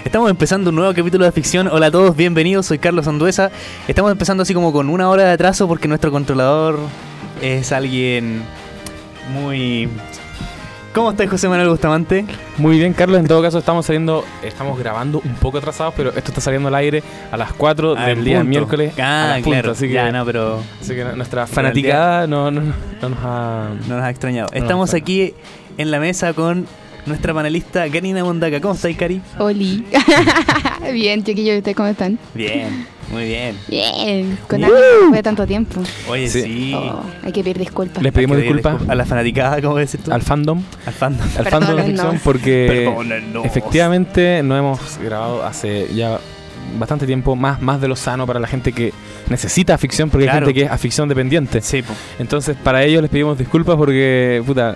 Estamos empezando un nuevo capítulo de ficción. Hola a todos, bienvenidos, soy Carlos Anduesa. Estamos empezando así como con una hora de atraso porque nuestro controlador es alguien muy... ¿Cómo estás, José Manuel Bustamante? Muy bien, Carlos. En todo caso estamos grabando un poco atrasados, pero esto está saliendo al aire a las 4 del día miércoles. Ah, a las claro, así que, ya, no, pero... Así que nuestra fanaticada no nos ha extrañado. Estamos aquí en la mesa con nuestra panelista Karina Mondaca. ¿Cómo estáis, Cari? Oli. Bien, chiquillos, ¿ustedes cómo están? Bien, muy bien. Bien, con algo después de tanto tiempo. Oye, sí. Hay que pedir disculpas. Les pedimos disculpas a la fanaticada, ¿cómo decís tú? Al fandom. Al fandom. Al fandom de ficción, porque Perdónennos. Efectivamente no hemos grabado hace ya bastante tiempo, más de lo sano para la gente que necesita ficción, porque claro, hay gente que es a ficción dependiente. Sí, po. Entonces para ellos les pedimos disculpas porque no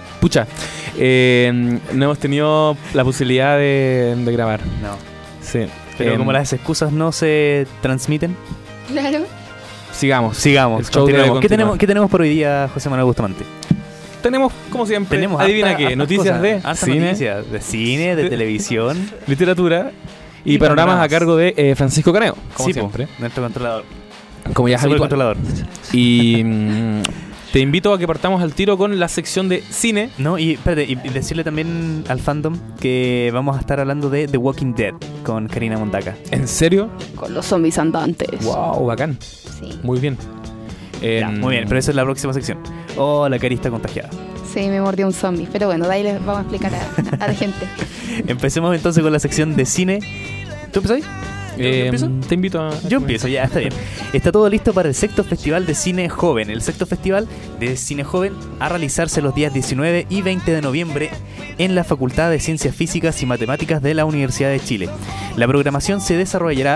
hemos tenido la posibilidad de grabar. No. Sí. Pero como las excusas no se transmiten, Claro. Sigamos. El show ¿Qué tenemos por hoy día, José Manuel Bustamante? Tenemos, como siempre, adivina qué, noticias cosas, de cine, de televisión, literatura y panoramas a cargo de Francisco Caneo, como siempre. Nuestro controlador. Como ya es habitual. Controlador. Y te invito a que partamos al tiro con la sección de cine. No, y espérate, y decirle también al fandom que vamos a estar hablando de The Walking Dead con Karina Mondaca. ¿En serio? Con los zombies andantes. Wow, bacán. Sí. Muy bien. Ya, muy bien, pero esa es la próxima sección. Oh, la Cari está contagiada. Sí, me mordió un zombie. Pero bueno, de ahí les vamos a explicar a la gente. Empecemos entonces con la sección de cine. ¿Tú empezás? Te invito a... Yo empiezo, ya, está bien. Está todo listo para el sexto Festival de Cine Joven. El sexto Festival de Cine Joven a realizarse los días 19 y 20 de noviembre en la Facultad de Ciencias Físicas y Matemáticas de la Universidad de Chile. La programación se desarrollará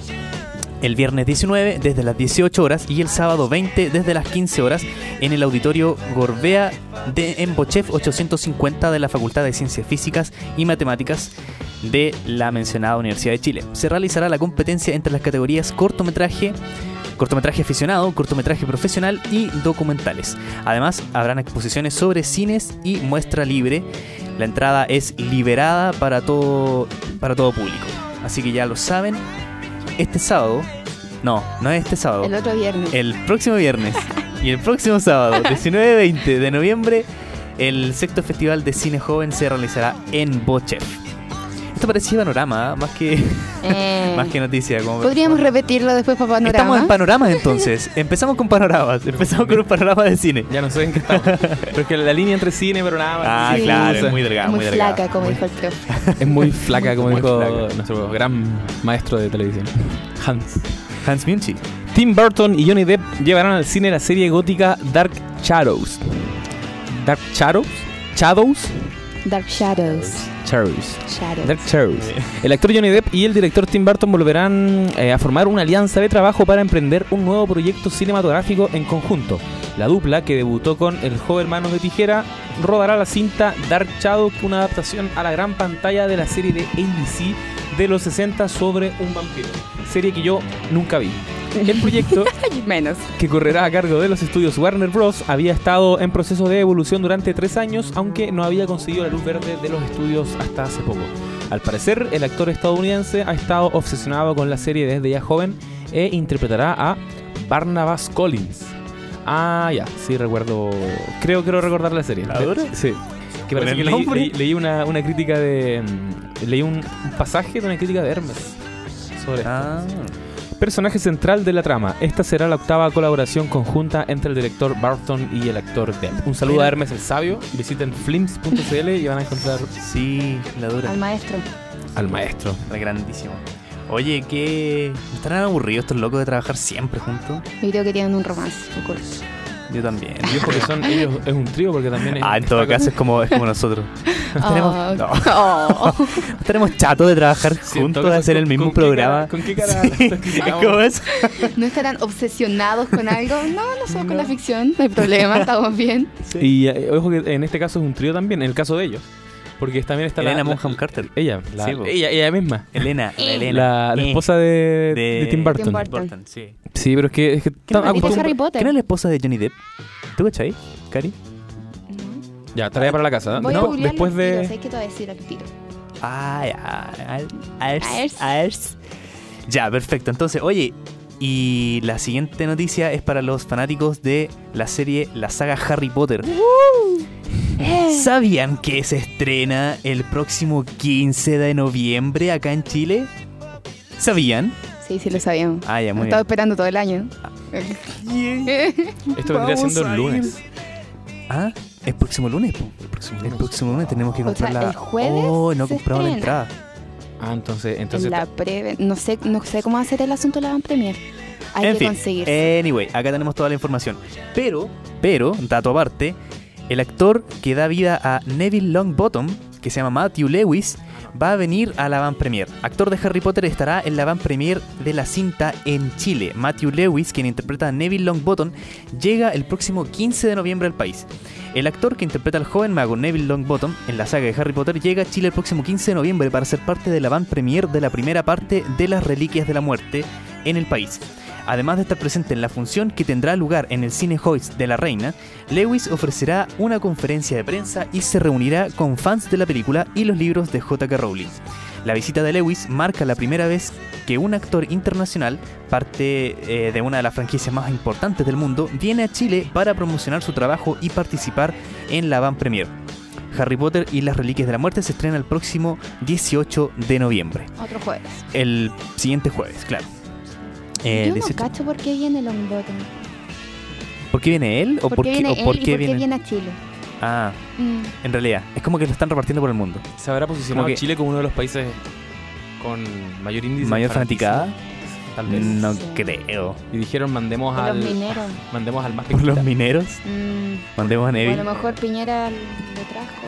el viernes 19 desde las 18 horas y el sábado 20 desde las 15 horas en el Auditorio Gorbea en Bochef 850 de la Facultad de Ciencias Físicas y Matemáticas de la mencionada Universidad de Chile. Se realizará la competencia entre las categorías cortometraje aficionado, cortometraje profesional y documentales. Además, habrán exposiciones sobre cines y muestra libre. La entrada es liberada para todo público. Así que ya lo saben. Este sábado, no es este sábado. El otro viernes. El próximo viernes y el próximo sábado, 19-20 de noviembre, el sexto Festival de Cine Joven se realizará en Bochef. Esto parecía panorama, más que noticia. ¿Podríamos repetirlo después para panorama? Estamos en panoramas entonces. Empezamos con panoramas. Empezamos con un panorama de cine. Ya no sé en qué estamos. Pero es que la línea entre cine y panorama... Ah, sí, claro, es muy delgada. Muy flaca, como dijo el profe. Es muy flaca, como dijo nuestro gran maestro de televisión, Hans Munchi. Tim Burton y Johnny Depp llevarán al cine la serie gótica Dark Shadows. El actor Johnny Depp y el director Tim Burton volverán a formar una alianza de trabajo para emprender un nuevo proyecto cinematográfico en conjunto. La dupla, que debutó con El joven Manos de Tijera, rodará la cinta Dark Shadows, una adaptación a la gran pantalla de la serie de ABC de los 60 sobre un vampiro, serie que yo nunca vi. El proyecto, que correrá a cargo de los estudios Warner Bros., había estado en proceso de evolución durante 3 años, aunque no había conseguido la luz verde de los estudios hasta hace poco. Al parecer, el actor estadounidense ha estado obsesionado con la serie desde ya joven e interpretará a Barnabas Collins. Ah, ya, sí recuerdo. Creo recordar la serie. ¿La dura? Sí. Que parece que leí una crítica de... Leí un pasaje de una crítica de Hermes sobre esto. Personaje central de la trama. Esta será la 8ª colaboración conjunta entre el director Burton y el actor Depp. Un saludo a Hermes el Sabio. Visiten flims.cl y van a encontrar... Sí, la dura. Al maestro. El grandísimo. Oye, ¿qué? ¿Estarán aburridos estos locos de trabajar siempre juntos? Yo creo que tienen un romance oculto. Yo también. Yo porque ellos es un trío, porque también es... en todo caso es como nosotros. Tenemos chato de trabajar juntos, de hacer el mismo programa. ¿Con qué cara ¿Cómo es? ¿No estarán obsesionados con algo? No somos con la ficción, no hay problema, estamos bien. Sí. Y ojo que en este caso es un trío también, en el caso de ellos. Porque también está Elena Bonham Carter. Ella misma. Elena. La esposa de Tim Burton. Sí. Sí, pero es que Harry Potter. ¿Quién es la esposa de Johnny Depp? ¿Tú cachai, Cari? Ya, tarea para la casa. Voy a googlearlo después de... ¿Sabes qué te voy a decir al tiro? Ya, perfecto. Entonces, oye, y la siguiente noticia es para los fanáticos de la saga Harry Potter. ¿Sabían que se estrena el próximo 15 de noviembre acá en Chile? ¿Sabían? Sí, lo sabíamos. Ah, ya, muy Estaba bien. esperando todo el año. Esto vendría siendo el lunes. Ah, el próximo lunes, po. El próximo lunes tenemos que O sea, comprar la... el jueves Oh, no se compramos la estrena. entrada. Ah, entonces En la no sé cómo va a ser el asunto de la van premier. Hay En que fin, conseguir. anyway, acá tenemos toda la información. Pero, dato aparte, el actor que da vida a Neville Longbottom, que se llama Matthew Lewis, va a venir a la van premier. Actor de Harry Potter, estará en la van premier de la cinta en Chile. Matthew Lewis, quien interpreta a Neville Longbottom, llega el próximo 15 de noviembre al país. El actor que interpreta al joven mago Neville Longbottom en la saga de Harry Potter llega a Chile el próximo 15 de noviembre para ser parte de la van premier de la primera parte de Las Reliquias de la Muerte en el país. Además de estar presente en la función que tendrá lugar en el Cine Hoyts de La Reina, Lewis ofrecerá una conferencia de prensa y se reunirá con fans de la película y los libros de J.K. Rowling. La visita de Lewis marca la primera vez que un actor internacional, parte de una de las franquicias más importantes del mundo, viene a Chile para promocionar su trabajo y participar en la van premier. Harry Potter y las Reliquias de la Muerte se estrena el próximo 18 de noviembre. Otro jueves. El siguiente jueves, claro. Yo no 18. cacho por qué viene Longbottom. ¿Por qué viene él? ¿O ¿Por qué viene él y por qué viene? viene a Chile? Ah, en realidad, es como que lo están repartiendo por el mundo. se habrá posicionado Como que- Chile como uno de los países con mayor índice de ¿Mayor fanaticada, fanaticada? tal vez. No Sí. creo. Y dijeron mandemos Por al los mineros. mandemos al más ¿Por los pequeño. mineros? Mandemos a O a Neville. lo mejor Piñera lo trajo.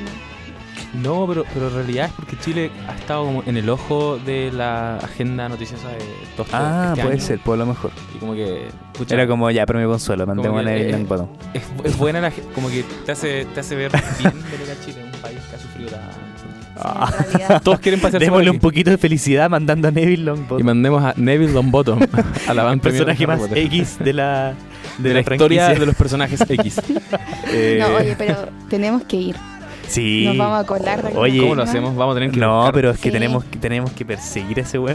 No, pero en realidad es porque Chile ha estado como en el ojo de la agenda noticiosa de todos Ah, este puede año. ser, por lo mejor. Y como que pucha, Era como ya, pero me consuelo, mandemos a que, Neville Longbottom. es buena como que te hace ver bien venir a Chile, un país que ha sufrido tanto. En realidad. Todos quieren pasearse por Démosle aquí. un poquito de felicidad mandando a Neville Y Longbottom. mandemos a Neville Longbottom a la El van premier personaje de Harry más Potter. X de la de la historia de los personajes X. No, oye, pero tenemos que ir. Sí. Nos vamos a colar de alguna Oye, ¿Cómo lo forma. hacemos? Vamos a tener que No, buscar. pero es que Sí. tenemos que perseguir a ese weón.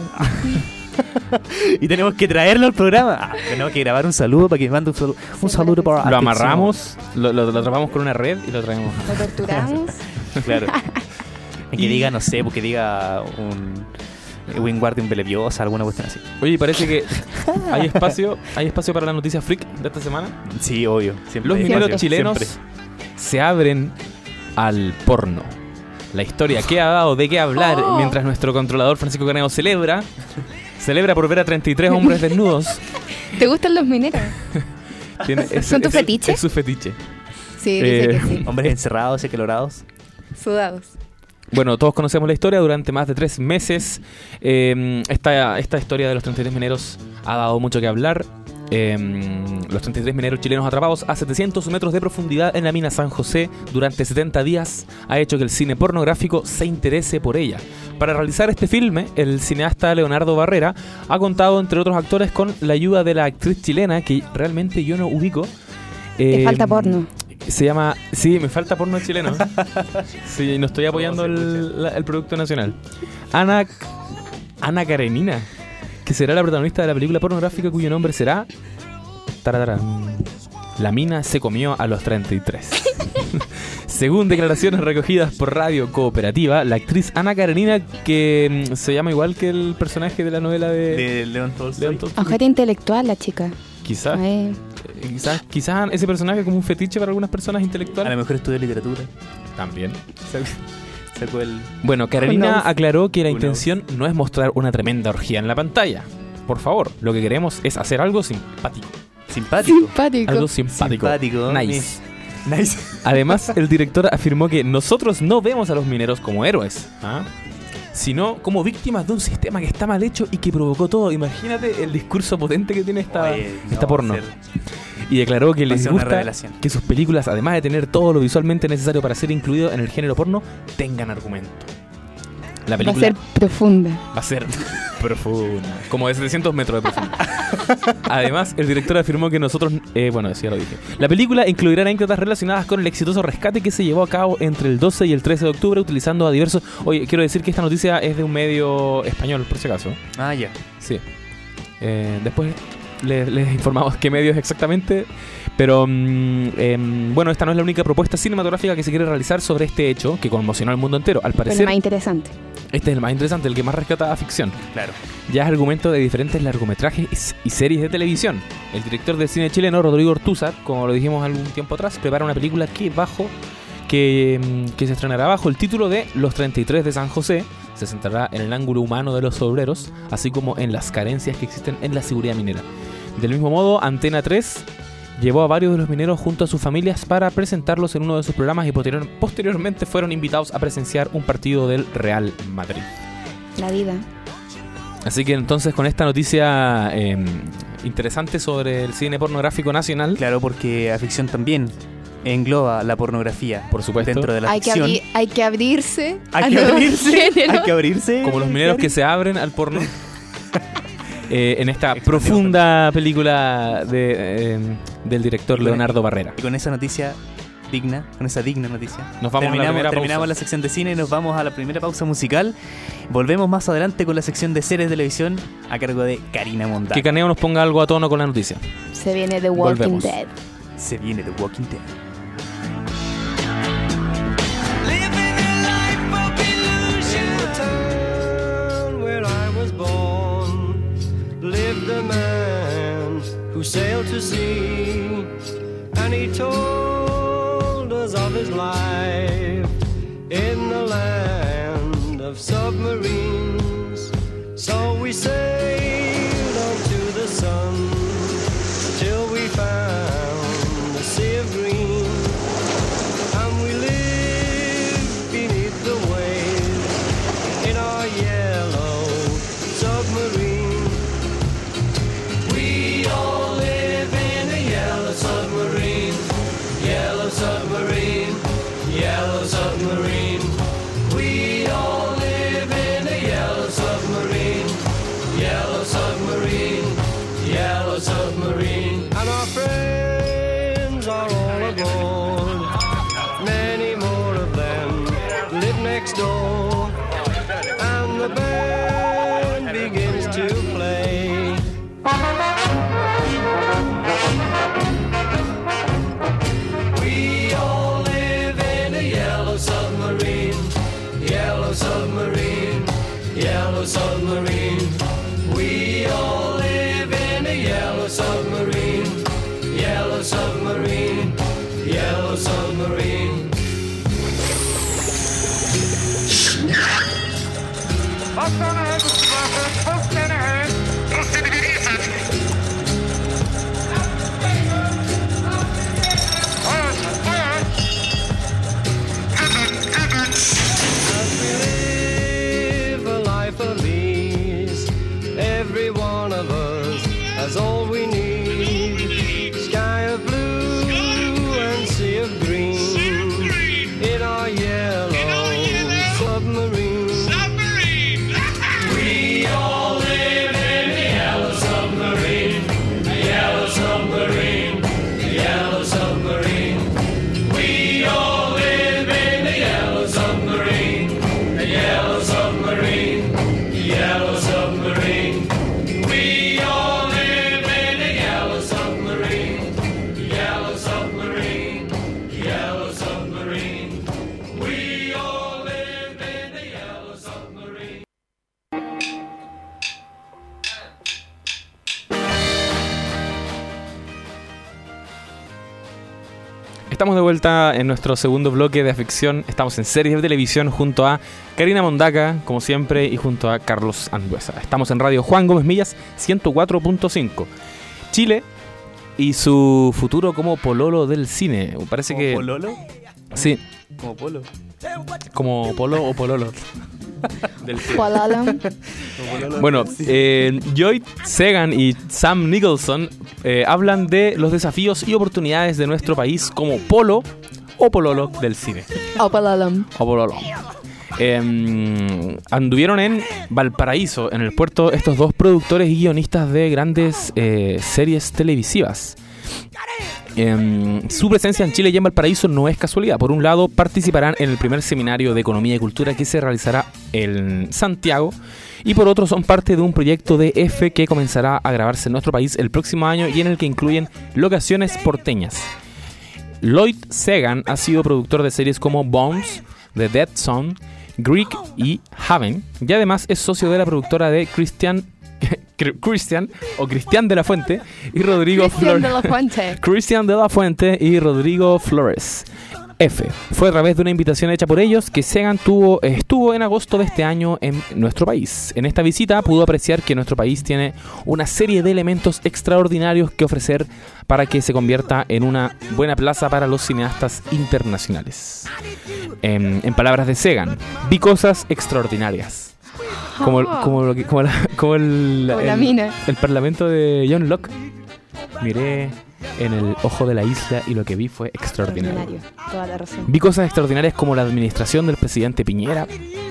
Y tenemos que traerlo al programa. Tenemos que grabar un saludo para que mande un saludo para Lo amarramos, lo atrapamos con una red y lo traemos. Lo torturamos. Claro. Y que diga, no sé, porque diga un Wingardium Leviosa, alguna cuestión así. Oye, y parece que hay espacio para la noticia freak de esta semana. Sí, obvio. Siempre Los hay mineros espacio, chilenos siempre. se abren al porno. La historia que ha dado de qué hablar Oh. mientras nuestro controlador Francisco Caneo celebra por ver a 33 hombres desnudos. ¿Te gustan los mineros? ¿Son tu fetiche? Es su fetiche. Sí, dice que sí. Hombres encerrados y acalorados. Sudados. Bueno, todos conocemos la historia. Durante más de 3 meses esta historia de los 33 mineros ha dado mucho que hablar. Los 33 mineros chilenos atrapados a 700 metros de profundidad en la mina San José durante 70 días ha hecho que el cine pornográfico se interese por ella. Para realizar este filme, el cineasta Leonardo Barrera ha contado, entre otros actores, con la ayuda de la actriz chilena, que realmente yo no ubico. Te falta porno. Se llama... Sí, me falta porno chileno. Sí, no estoy apoyando el producto nacional. Ana Karenina, que será la protagonista de la película pornográfica cuyo nombre será... Taratarán. La mina se comió a los 33. Según declaraciones recogidas por Radio Cooperativa, la actriz Ana Karenina, que se llama igual que el personaje de la novela de León Tolstoy. León Tolstoy. Objeto intelectual la chica. Quizás Ay, quizás ese personaje como un fetiche para algunas personas A intelectuales. lo mejor estudió literatura. También. Sacó el... Bueno, Carolina Who knows? aclaró que la Who intención no es mostrar una tremenda orgía en la pantalla. Por favor, lo que queremos es hacer algo simpático. Simpático. simpático. Algo simpático. Simpático. Nice. Nice. Además, el director afirmó que nosotros no vemos a los mineros como héroes, sino como víctimas de un sistema que está mal hecho y que provocó todo. Imagínate el discurso potente que tiene esta porno. Y declaró que Va a les ser una gusta revelación. que sus películas, además de tener todo lo visualmente necesario para ser incluido en el género porno, tengan argumento. La Va a película ser profunda. va a ser profunda, como de 700 metros de profundidad. Además, el director afirmó que nosotros... bueno, eso ya lo dije. La película incluirá anécdotas relacionadas con el exitoso rescate que se llevó a cabo entre el 12 y el 13 de octubre utilizando a diversos... Oye, quiero decir que esta noticia es de un medio español, por si acaso. Ah, ya. Sí. Después les informamos qué medio es exactamente. Pero, bueno, esta no es la única propuesta cinematográfica que se quiere realizar sobre este hecho que conmocionó al mundo entero. Al Pero parecer, más interesante. este es el más interesante, el que más rescata a ficción. Claro. Ya es argumento de diferentes largometrajes y series de televisión. El director del cine chileno, Rodrigo Ortúzar, como lo dijimos algún tiempo atrás, prepara una película que se estrenará bajo el título de Los 33 de San José. Se centrará en el ángulo humano de los obreros, así como en las carencias que existen en la seguridad minera. Del mismo modo, Antena 3 llevó a varios de los mineros junto a sus familias para presentarlos en uno de sus programas y posteriormente fueron invitados a presenciar un partido del Real Madrid. La vida. Así que entonces con esta noticia interesante sobre el cine pornográfico nacional, Claro, porque la ficción también engloba la pornografía. por supuesto, Dentro de la Hay que, ficción. hay que abrirse. Hay a que nuevos abrirse. géneros. Hay que abrirse. como los mineros que se abren al porno. En esta Excelente. profunda película del director Leonardo Barrera. Y con esa noticia digna, con esa digna noticia, Nos vamos a la primera terminamos pausa. la sección de cine y nos vamos a la primera pausa musical. Volvemos más adelante con la sección de series de televisión a cargo de Karina Mondaca. Que Caneo nos ponga algo a tono con la noticia. Se viene The Walking Volvemos. Dead. Se viene The Walking Dead. Living a life of illusion. In the town where I was born, lived a man who sailed to sea, and he told us of his life in the land of submarines. So we sailed on to the sun till we found the sea of green. And we live beneath the waves in our yellow submarine. We all live in a yellow submarine, yellow submarine, yellow submarine. We all live in a yellow submarine, yellow submarine, yellow submarine. And our friends are all aboard. Many more of them live next door, and the band begins to play. We all live in a yellow submarine, yellow submarine, yellow submarine. We all live in a yellow submarine, yellow submarine, yellow submarine. As we live a life of ease, every one of us has all we need. Sky of blue and sea of green in our yellow submarine. We all live in a yellow submarine, a yellow submarine, a yellow submarine. We all live in a yellow submarine, a yellow submarine, a yellow submarine. We all live in a yellow submarine, yellow submarine, yellow submarine. We all live in a yellow submarine. Estamos de vuelta en nuestro segundo bloque de aficción. Estamos en series de televisión junto a Karina Mondaca, como siempre, y junto a Carlos Anduesa. Estamos en Radio Juan Gómez Millas 104.5. Chile y su futuro como pololo del cine. Parece ¿Como que... pololo? Sí, Como polo. como polo o pololo. Del cine. Pololo. Como pololo. Bueno, Sí. Joy Segan y Sam Nicholson hablan de los desafíos y oportunidades de nuestro país como polo o pololo del cine. O pololom. O pololo. Anduvieron en Valparaíso, en el puerto, estos dos productores y guionistas de grandes series televisivas. Su presencia en Chile y en Valparaíso no es casualidad. Por un lado, participarán en el primer seminario de Economía y Cultura que se realizará en Santiago, y por otro son parte de un proyecto de F que comenzará a grabarse en nuestro país el próximo año y en el que incluyen locaciones porteñas. Lloyd Segan ha sido productor de series como Bones, The Dead Zone, Greek y Haven, y además es socio de la productora de Cristian de la Fuente y Rodrigo Cristian de la Fuente y Rodrigo Flores. F. Fue a través de una invitación hecha por ellos que Segan estuvo en agosto de este año en nuestro país. En esta visita pudo apreciar que nuestro país tiene una serie de elementos extraordinarios que ofrecer para que se convierta en una buena plaza para los cineastas internacionales. En palabras de Segan, vi cosas extraordinarias. Como la mina. El parlamento de John Locke. Miré en el ojo de la isla y lo que vi fue extraordinario. Toda la razón. Vi cosas extraordinarias como la administración del presidente Piñera.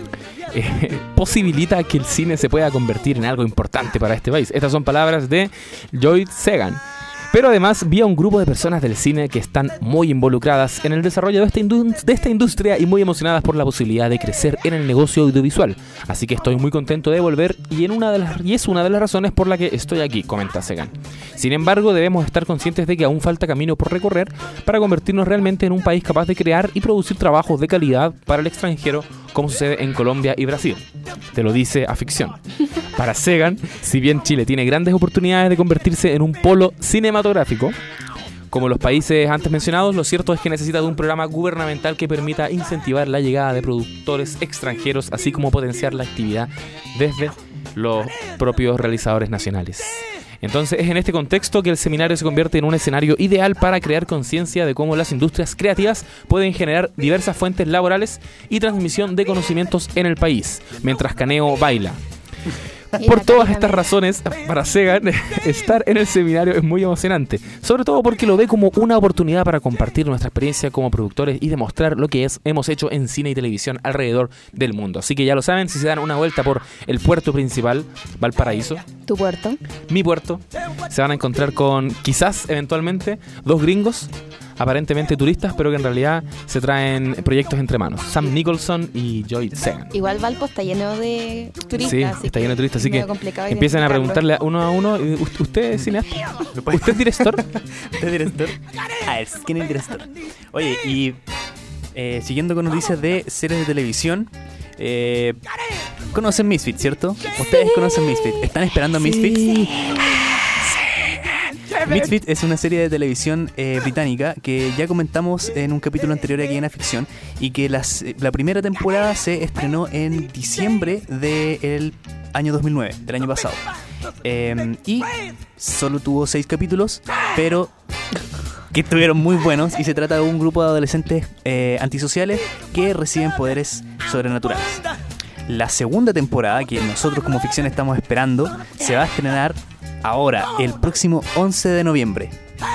Posibilita que el cine se pueda convertir en algo importante para este país. Estas son palabras de Lloyd Segan. Pero además vi a un grupo de personas del cine que están muy involucradas en el desarrollo de esta industria y muy emocionadas por la posibilidad de crecer en el negocio audiovisual. Así que estoy muy contento de volver y es una de las razones por la que estoy aquí, comenta Segan. Sin embargo, debemos estar conscientes de que aún falta camino por recorrer para convertirnos realmente en un país capaz de crear y producir trabajos de calidad para el extranjero, como sucede en Colombia y Brasil. Te lo dice Aficción. Para Segan, si bien Chile tiene grandes oportunidades de convertirse en un polo cinematográfico, como los países antes mencionados, lo cierto es que necesita de un programa gubernamental que permita incentivar la llegada de productores extranjeros, así como potenciar la actividad desde los propios realizadores nacionales. Entonces es en este contexto que el seminario se convierte en un escenario ideal para crear conciencia de cómo las industrias creativas pueden generar diversas fuentes laborales y transmisión de conocimientos en el país, mientras Caneo baila. Por todas estas razones, para Segan, estar en el seminario es muy emocionante, sobre todo porque lo ve como una oportunidad para compartir nuestra experiencia como productores y demostrar lo que hemos hecho en cine y televisión alrededor del mundo. Así que ya lo saben, si se dan una vuelta por el puerto principal, Valparaíso, tu puerto, mi puerto, se van a encontrar con, quizás, eventualmente, dos gringos, aparentemente turistas, pero que en realidad se traen proyectos entre manos. Sam Nicholson y Lloyd Segan. Igual Valpo está lleno de turistas. Sí, está lleno de turistas, así que empiezan a preguntarle uno a uno, ¿usted es cineasta? ¿Usted es director? ¿Usted es director? ¿Quién es el director? Oye, y siguiendo con noticias de series de televisión, conocen Misfits, ¿cierto? Ustedes conocen Misfits. ¿Están esperando Misfits? Sí. Misfits es una serie de televisión británica que ya comentamos en un capítulo anterior aquí en Aficción, y que la primera temporada se estrenó en diciembre del año 2009, del año pasado. Y solo tuvo 6 capítulos, pero que estuvieron muy buenos, y se trata de un grupo de adolescentes antisociales que reciben poderes sobrenaturales. La segunda temporada, que nosotros como Ficción estamos esperando, se va a estrenar ahora, el próximo 11 de noviembre.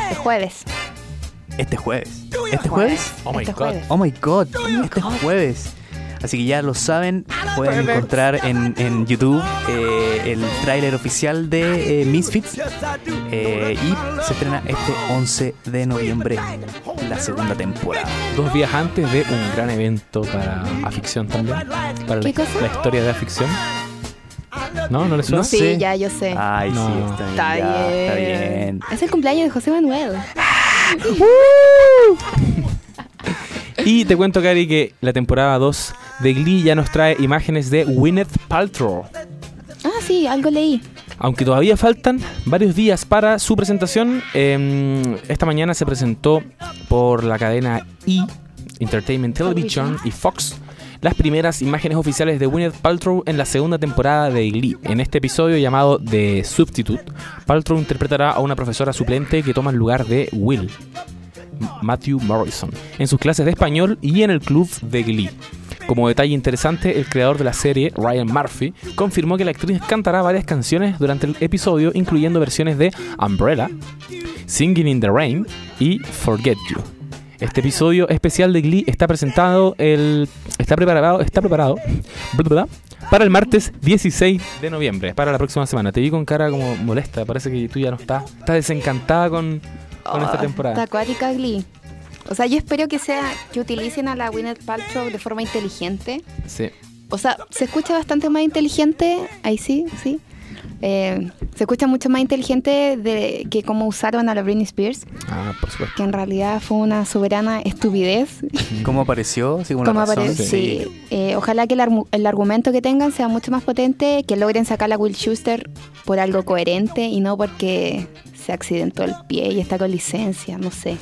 Este jueves. Oh my god. Este jueves. Así que ya lo saben, pueden encontrar en YouTube el tráiler oficial de Misfits, y se estrena este 11 de noviembre la segunda temporada. 2 días antes de un gran evento para Aficción también, para la historia de Aficción. ¿No? ¿No le suena? No, sí, ya yo sé. Ay, no. Sí, está bien. Es el cumpleaños de José Manuel. Y te cuento, Cari, que la temporada 2 de Glee ya nos trae imágenes de Gwyneth Paltrow. Ah, sí, algo leí. Aunque todavía faltan varios días para su presentación, esta mañana se presentó por la cadena Entertainment Television y Fox las primeras imágenes oficiales de Gwyneth Paltrow en la segunda temporada de Glee. En este episodio llamado The Substitute, Paltrow interpretará a una profesora suplente que toma el lugar de Will, Matthew Morrison, en sus clases de español y en el club de Glee. Como detalle interesante, el creador de la serie, Ryan Murphy, confirmó que la actriz cantará varias canciones durante el episodio, incluyendo versiones de Umbrella, Singing in the Rain y Forget You. Este episodio especial de Glee está preparado para el martes 16 de noviembre, para la próxima semana. Te vi con cara como molesta, parece que tú ya no estás desencantada con esta temporada. Está acuática Glee. O sea, yo espero que utilicen a la Gwyneth Paltrow de forma inteligente. Sí. O sea, se escucha bastante más inteligente, ahí sí. Se escucha mucho más inteligente que cómo usaron a la Britney Spears, Por supuesto. que en realidad fue una soberana estupidez. ¿Cómo apareció? Sí, una razón. Sí. Ojalá que el argumento que tengan sea mucho más potente, que logren sacar a Will Schuster por algo coherente y no porque se accidentó el pie y está con licencia, no sé.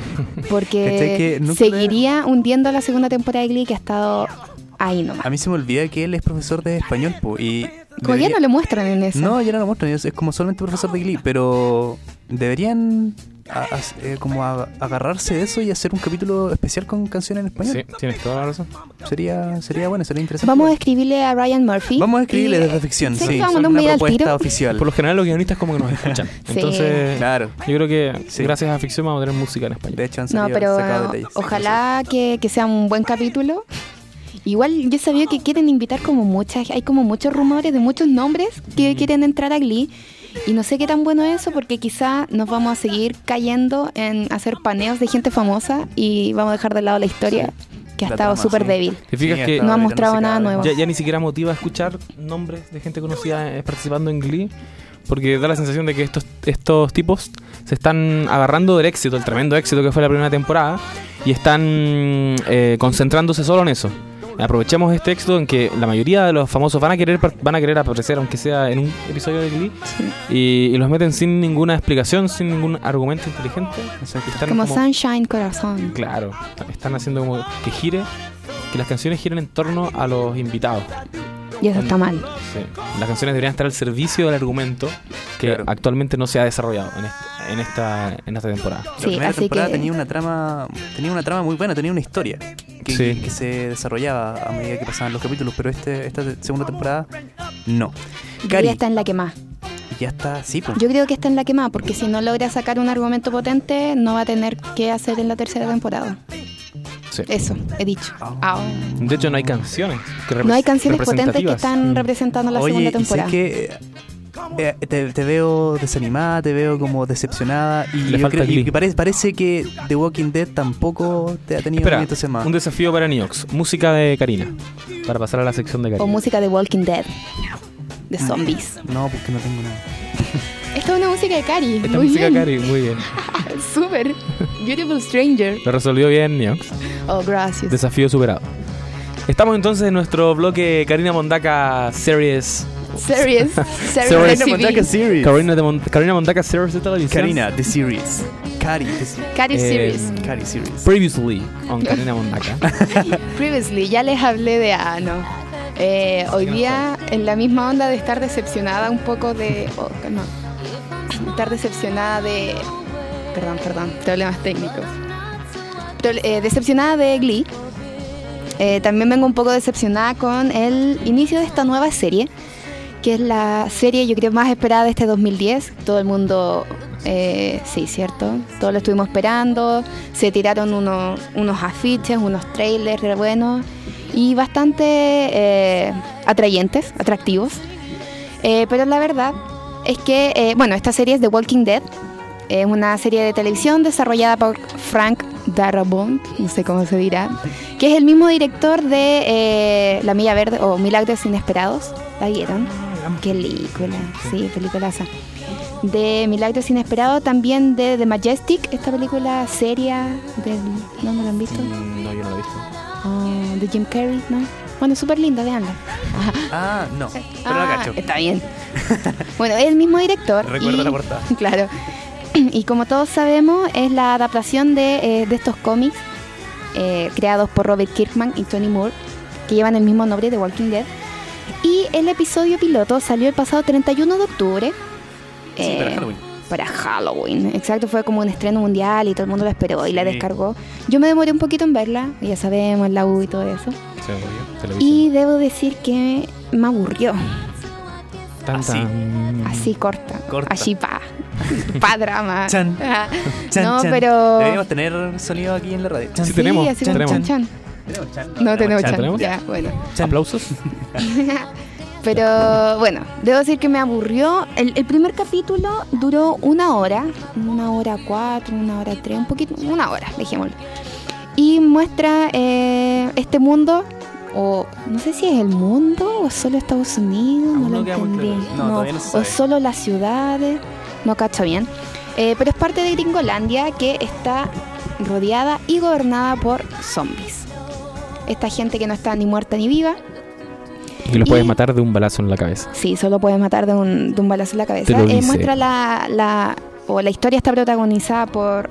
Porque seguiría hundiendo la segunda temporada de Glee, que ha estado ahí nomás. A mí se me olvida que él es profesor de español, y Como ya no le muestran en eso. No, ya no lo muestran, es como solamente profesor de Glee, pero deberían como agarrarse de eso y hacer un capítulo especial con canciones en español. Sí, tienes toda la razón. Sería bueno, sería interesante. Vamos a escribirle a Ryan Murphy. Vamos a escribirle desde ficción, sí. sí, Vamos son a una ir al propuesta tiro. oficial. Por lo general los guionistas como que nos escuchan. Sí. Entonces, Claro. yo creo que Sí. gracias a ficción vamos a tener música en español. De hecho, han No, salido pero sacados detalles. ojalá que sea un buen capítulo. Igual yo sabía que quieren invitar hay como muchos rumores de muchos nombres que quieren entrar a Glee. Y no sé qué tan bueno es eso, porque quizá nos vamos a seguir cayendo en hacer paneos de gente famosa y vamos a dejar de lado la historia, que ha La estado trama, súper sí. débil. ¿Te fijas Sí, que hasta no ha ahorita mostrado se nada cae. nuevo. ya ni siquiera motiva a escuchar nombres de gente conocida participando en Glee? Porque da la sensación de que estos tipos se están agarrando del éxito, el tremendo éxito que fue la primera temporada, y están concentrándose solo en eso. Aprovechemos este éxito en que la mayoría de los famosos van a querer aparecer, aunque sea en un episodio de Glee, y los meten sin ninguna explicación, sin ningún argumento inteligente. Están Como Sunshine Corazón. Claro, están haciendo como que las canciones giren en torno a los invitados. Y eso está mal. Sí. Las canciones deberían estar al servicio del argumento que Claro. actualmente no se ha desarrollado en esta temporada. La Sí, primera así temporada que- tenía una trama muy buena, tenía una historia Sí. que se desarrollaba a medida que pasaban los capítulos, pero esta segunda temporada no. Cari, Ya está en la quemada. ya está, sí, pues. Yo creo que está en la quemada, porque si no logra sacar un argumento potente, no va a tener qué hacer en la tercera temporada. Sí. Eso, he dicho. Ah. De hecho, no hay canciones No hay canciones potentes que representativas. están representando la Oye, segunda y sé temporada. que te veo desanimada, te veo como decepcionada y Le yo falta creo Glee. y parece que The Walking Dead tampoco te ha tenido Espera, esta semana. un desafío para Niox. Música de Karina. Para pasar a la sección de O Karina. música de Walking Dead. De zombies. No, porque no tengo nada. Esta es una música de Cari. Esta Muy música bien. Cari, muy bien. Súper. Beautiful Stranger. Lo resolvió bien Niox. Oh, gracias. Desafío superado. Estamos entonces en nuestro bloque Karina Mondaca Series. Series. Series. TV. Mondaca Series. Karina Mondaca Series de televisión. Karina, The Series. Cari Series. Cari Series. Previously on Karina Mondaca. Previously, ya les hablé de Ano. Hoy día, en la misma onda de estar decepcionada un poco de... estar decepcionada de... Perdón, problemas técnicos. Decepcionada de Glee. También vengo un poco decepcionada con el inicio de esta nueva serie, que es la serie, yo creo, más esperada de este 2010. Todo el mundo... sí, ¿cierto? Todos lo estuvimos esperando. Se tiraron unos afiches, unos trailers re buenos y bastante atractivos. Pero la verdad es que, esta serie es The Walking Dead. Es una serie de televisión desarrollada por Frank Darabont, no sé cómo se dirá, que es el mismo director de La Milla Verde o Milagros Inesperados. ¿La vieron? Qué película, sí, peliculaza. De Milagros Inesperados, también de The Majestic, esta película seria ¿no la han visto? No, yo no lo he visto. De Jim Carrey, ¿no? Bueno, súper linda, veanla. Ah, no, pero la cacho. Está bien. Bueno, es el mismo director. Recuerdo la portada. Claro. Y como todos sabemos, es la adaptación de estos cómics creados por Robert Kirkman y Tony Moore, que llevan el mismo nombre de Walking Dead. Y el episodio piloto salió el pasado 31 de octubre. Sí, para Halloween. Para Halloween, exacto, fue como un estreno mundial y todo el mundo la esperó y la Sí. descargó. Yo me demoré un poquito en verla, ya sabemos, la U y todo eso. Sí, muy bien. Televisión. Y debo decir que me aburrió. Tan, Así. tan. Así corta. Corta. Así pa drama. Chan. Ah, Chan, no, chan. pero... Deberíamos tener sonido aquí en la radio. Chan. Sí, tenemos, así como tenemos. chan, chan. ¿Tenemos chan? No tenemos chan. ¿Tenemos? Ya, bueno. Chan. ¿Aplausos? Pero bueno, debo decir que me aburrió. El primer capítulo duró 1 hora, 1h04, 1h03, un poquito, 1 hora, dejémoslo. Y muestra este mundo, o no sé si es el mundo o solo Estados Unidos, Aún no no lo queda muy entendí. claro. No, todavía no se sabe. O solo las ciudades, no cacho bien. Pero es parte de Gringolandia, que está rodeada y gobernada por zombies. Esta gente que no está ni muerta ni viva. Y los Y- puedes matar de un balazo en la cabeza. Sí, solo puedes matar de un balazo en la Te cabeza. lo dice. Muestra la historia está protagonizada por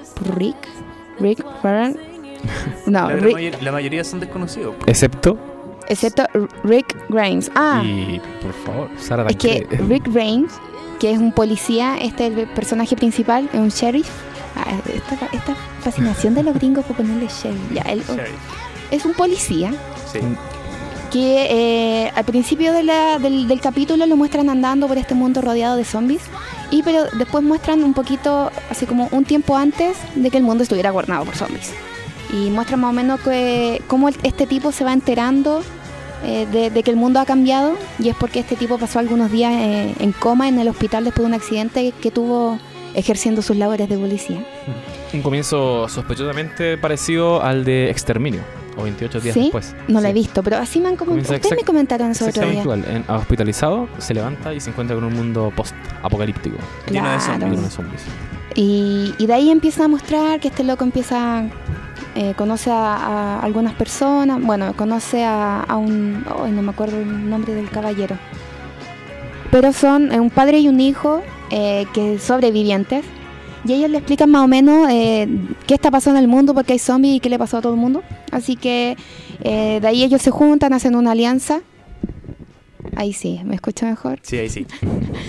Rick Warren. No, La mayoría son desconocidos. Excepto. excepto Rick Grimes. Ah, Y por favor, Sara es que Tancredi. Rick Grimes, que es un policía, es el personaje principal, es un sheriff. Ah, esta fascinación de los gringos por ponerle sheriff. Ya, él Sheriff. es un policía Sí. que al principio del capítulo lo muestran andando por este mundo rodeado de zombies, pero después muestran un poquito, así como un tiempo antes de que el mundo estuviera gobernado por zombies. Y muestran más o menos cómo este tipo se va enterando de que el mundo ha cambiado, y es porque este tipo pasó algunos días en coma en el hospital después de un accidente que tuvo ejerciendo sus labores de policía. Un comienzo sospechosamente parecido al de Exterminio, o 28 días ¿Sí? después. No la he Sí. visto, pero así me han comentado. Comienza Ustedes me comentaron eso otro día. Exactamente igual. Hospitalizado, se levanta y se encuentra con un mundo post-apocalíptico. Lleno de zombies. Lleno de zombies. Y de ahí empieza a mostrar que este loco empieza conoce a algunas personas, bueno, conoce a un... Oh, no me acuerdo el nombre del caballero. Pero son un padre y un hijo que sobrevivientes. Y ellos le explican más o menos qué está pasando en el mundo, por qué hay zombies y qué le pasó a todo el mundo. Así que de ahí ellos se juntan, hacen una alianza. Ahí sí, ¿me escucha mejor? Sí, ahí sí.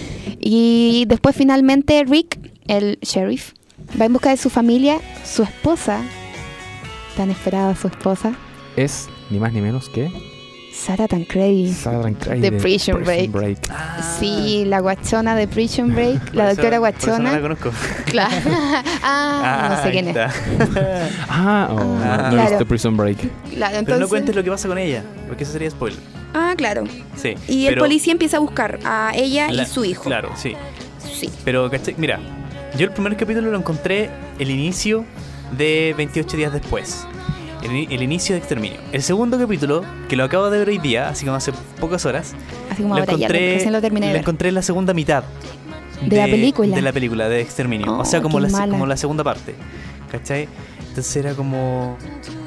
Y después finalmente Rick, el sheriff, va en busca de su familia, su esposa, tan esperada su esposa, Es ni más ni menos que Sara Tancredi. Sara Tancredi De Prison Break. Sí, la guachona de Prison Break, la doctora Por eso no la guachona. conozco. Claro. No sé ahí quién es. está. No he claro. visto Prison Break. Claro, Pero entonces... no cuentes lo que pasa con ella, porque eso sería spoiler. claro. Sí. Y el pero policía empieza a buscar a ella la- y su hijo. Claro, sí. Sí. Pero, ¿cachai? Mira, yo el primer capítulo lo encontré el inicio de 28 días después. El inicio de Exterminio. El segundo capítulo, que lo acabo de ver hoy día, así como hace pocas horas, Así como lo ahora ya, recién lo terminé de lo ver. encontré en la segunda mitad ¿De la película? De la película, de Exterminio. Oh, o sea, como qué mala. como la segunda parte. ¿Cachai? Entonces era como,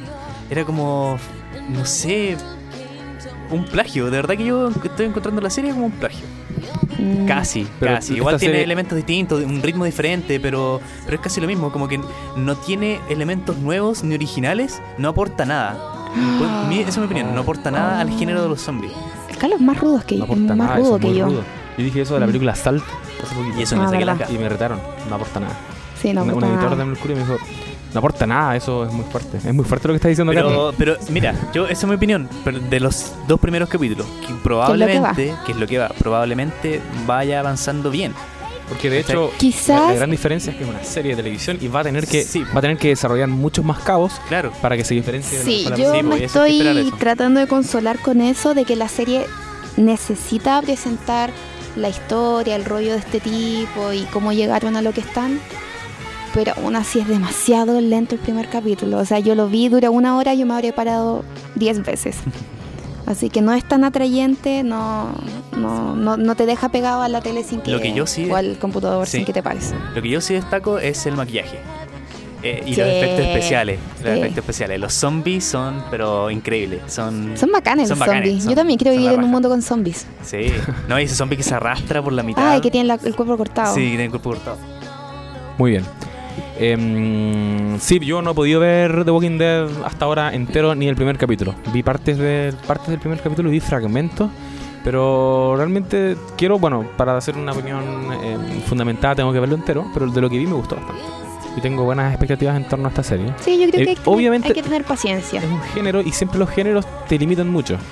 no sé, un plagio. De verdad que yo estoy encontrando la serie como un plagio. Mm. Casi, Pero casi. esta Igual tiene serie- elementos distintos, un ritmo diferente, pero es casi lo mismo. Como que no tiene elementos nuevos ni originales, no aporta nada. Esa es mi opinión, no aporta nada al género de los zombies. El Carlos es más rudo que No yo, aporta más nada, rudo eso es que muy yo. rudo. Yo dije eso de la película Salt hace poquito. Y eso me saqué la verdad. cara. Y me retaron, no aporta nada. Sí, no, un aporta editor nada. de Mercurio me dijo, no aporta nada, eso es muy fuerte. Es muy fuerte lo que está diciendo Carlos. Pero mira, esa es mi opinión. Pero de los dos primeros capítulos, que probablemente, que es lo que va, probablemente vaya avanzando bien. Porque de hecho, Quizás- la gran diferencia es que es una serie de televisión y va a tener que, Sí. va a tener que desarrollar muchos más cabos Claro. para que se diferencie de Sí, la yo sí, me pues, eso hay que esperar estoy eso. tratando de consolar con eso, de que la serie necesita presentar la historia, el rollo de este tipo y cómo llegaron a lo que están. Pero aún así es demasiado lento el primer capítulo. O sea, yo lo vi, dura 1 hora, yo me habría parado 10 veces. Así que no es tan atrayente, no te deja pegado a la tele sin que, Lo que yo sí- o al computador sí. sin que te pares. Lo que yo sí destaco es el maquillaje. Y Sí. los efectos especiales. Los Sí. efectos especiales. Los zombies son, pero increíbles. Son Son bacanes los bacanes, zombies. son- Yo también quiero son vivir la en un raja. mundo con zombies. Sí. No, y ese zombie que se arrastra por la mitad. Ay, que tienen el cuerpo cortado. Sí, que tiene el cuerpo cortado. Muy bien. Sí, yo no he podido ver The Walking Dead hasta ahora entero ni el primer capítulo. Vi partes del primer capítulo y vi fragmentos. Pero realmente quiero, bueno, para hacer una opinión fundamentada tengo que verlo entero. Pero de lo que vi me gustó bastante. Y tengo buenas expectativas en torno a esta serie. Sí, yo creo que hay que obviamente- hay que tener paciencia. Es un género y siempre los géneros te limitan mucho.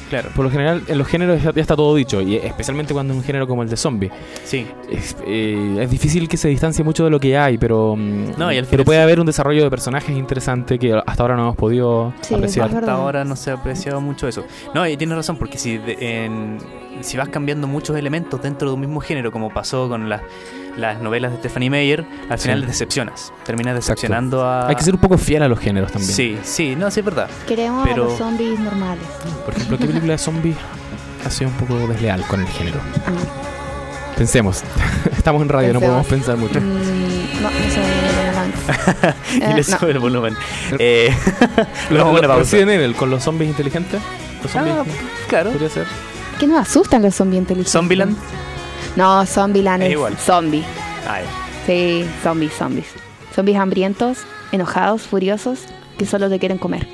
Claro. Por lo general, en los géneros ya está todo dicho, y especialmente cuando es un género como el de zombie. Sí. Es difícil que se distancie mucho de lo que ya hay, pero, No, y al pero final puede haber un desarrollo de personajes interesante que hasta ahora no hemos podido Sí, apreciar. es verdad. hasta ahora no se ha apreciado mucho eso. No, y tienes razón, porque si vas cambiando muchos elementos dentro de un mismo género, como pasó con las novelas de Stephanie Meyer, al final Sí. decepcionas. Terminas Exacto. decepcionando a... Hay que ser un poco fiel a los géneros también. Sí, sí, no, sí es verdad. Queremos Pero- a los zombies normales. Por ejemplo, ¿qué película de zombies ha sido un poco desleal con el género? Pensemos. Estamos en radio, no Pensemos. podemos pensar mucho. No se me viene a la mente. Y le no. sube el volumen. Lo, Vamos a una pausa. Resident Evil con los zombies inteligentes. Los zombies, Claro. podría ser. ¿Qué nos asustan los zombies inteligentes? Zombieland. No, Zombieland Es es igual. zombie. Ah, ya. Sí, zombies. Zombies hambrientos, enojados, furiosos, que solo te quieren comer.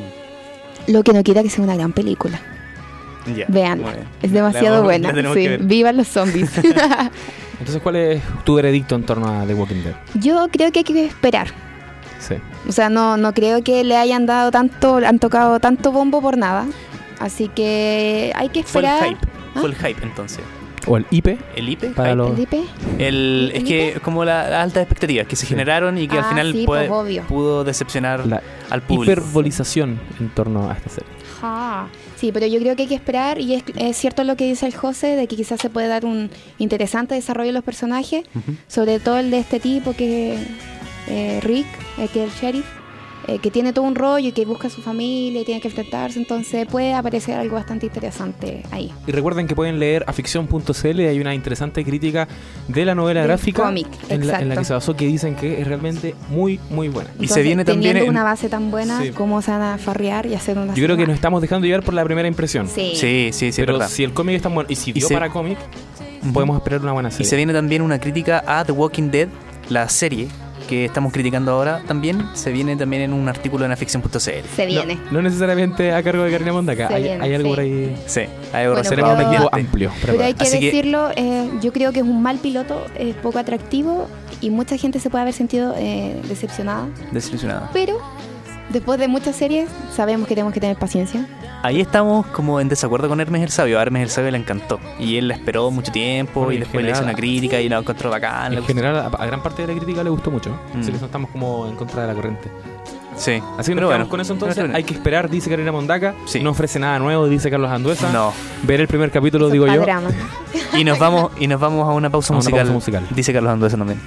Lo que no quita que sea una gran película. Ya. Veanla. Muy bien. Es demasiado La buena. tenemos Sí, que ver. vivan los zombies. Entonces, ¿cuál es tu veredicto en torno a The Walking Dead? Yo creo que hay que esperar. Sí. O sea, no creo que le hayan dado han tocado tanto bombo por nada. Así que hay que Fue el esperar. hype. Fue el hype entonces. O el IP ¿El IP? para Hype. los... ¿El IP? Es que como las altas expectativas que se generaron y que al Ah, final sí, pues, obvio. pudo decepcionar La al público. hiperbolización en torno a esta serie. Ah, sí, pero yo creo que hay que esperar y es cierto lo que dice el José de que quizás se puede dar un interesante desarrollo de los personajes, Ujú. sobre todo el de este tipo que Rick, que es el sheriff, que tiene todo un rollo y que busca a su familia y tiene que enfrentarse, entonces puede aparecer algo bastante interesante ahí. Y recuerden que pueden leer aficción.cl, hay una interesante crítica de la novela Del gráfica cómic, en la exacto. que se basó, que dicen que es realmente muy, muy buena. Y se viene también teniendo en- una base tan buena, Sí. ¿cómo se van a farrear y hacer una Yo creo que serie? nos estamos dejando llevar por la primera impresión. Sí. Sí, es Pero verdad. si el cómic es tan bueno y si dio se- para cómic, Ujú. podemos esperar una buena Y serie. se viene también una crítica a The Walking Dead, la serie que estamos criticando ahora también. Se viene también en un artículo en aficción.cl. Se viene. No necesariamente a cargo de Karina Mondaca. Se Hay, viene, hay algo sí. por ahí. Sí, hay algo Bueno, reservado pero- Será un pendiente. amplio. Pero hay que Así que- decirlo, yo creo que es un mal piloto, es poco atractivo y mucha gente se puede haber sentido decepcionada. Desilusionado. Pero después de muchas series sabemos que tenemos que tener paciencia. Ahí estamos como en desacuerdo con Hermes el Sabio. A Hermes el Sabio le encantó. Y él la esperó mucho tiempo Bueno, y en después le hizo general- una crítica y la encontró bacán. En general, a gran parte de la crítica le gustó mucho. Mm. Así que no estamos como en contra de la corriente. Sí. Así que Pero nos bueno, quedamos con eso entonces. pero bueno. Hay que esperar, dice Karina Mondaca. Sí. No ofrece nada nuevo, dice Carlos Anduesa. No. Ver el primer capítulo, Eso digo es pa' yo. drama. Y nos vamos a una pausa A una musical. pausa musical. Dice Carlos Anduesa también.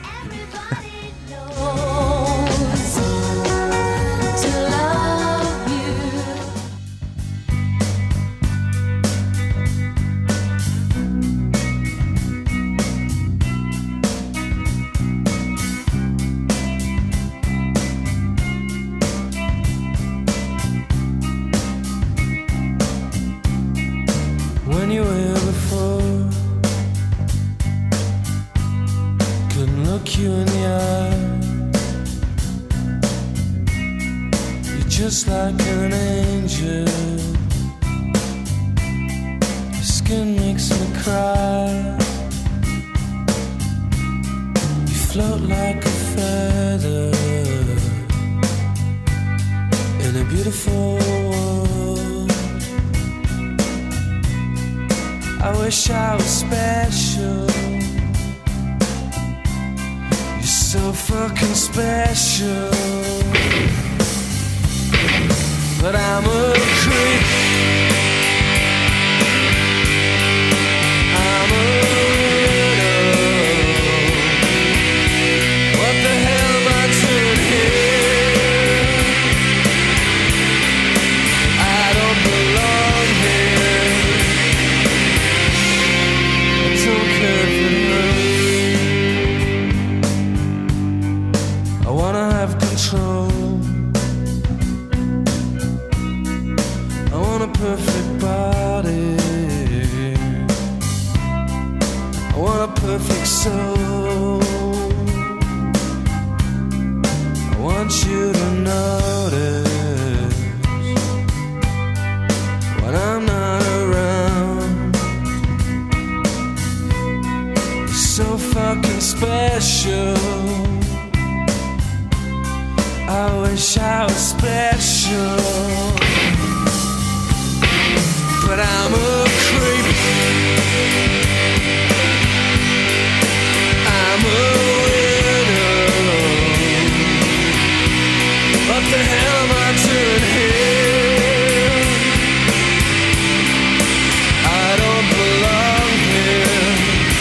When you were here before, couldn't look you in the eye. You're just like an angel. Your skin makes me cry. You float like a feather in a beautiful world. I wish I was special. You're so fucking special. But I'm a creep. I'm a widow. What the hell am I doing here? I don't belong here. I don't care if it hurts. I wanna have control. I want a perfect body. I want a perfect soul. I want you to notice when I'm not around. You're so fucking special. I wish I was special. but I'm a creep. I'm a widow. What the hell am I doing here? I don't belong here.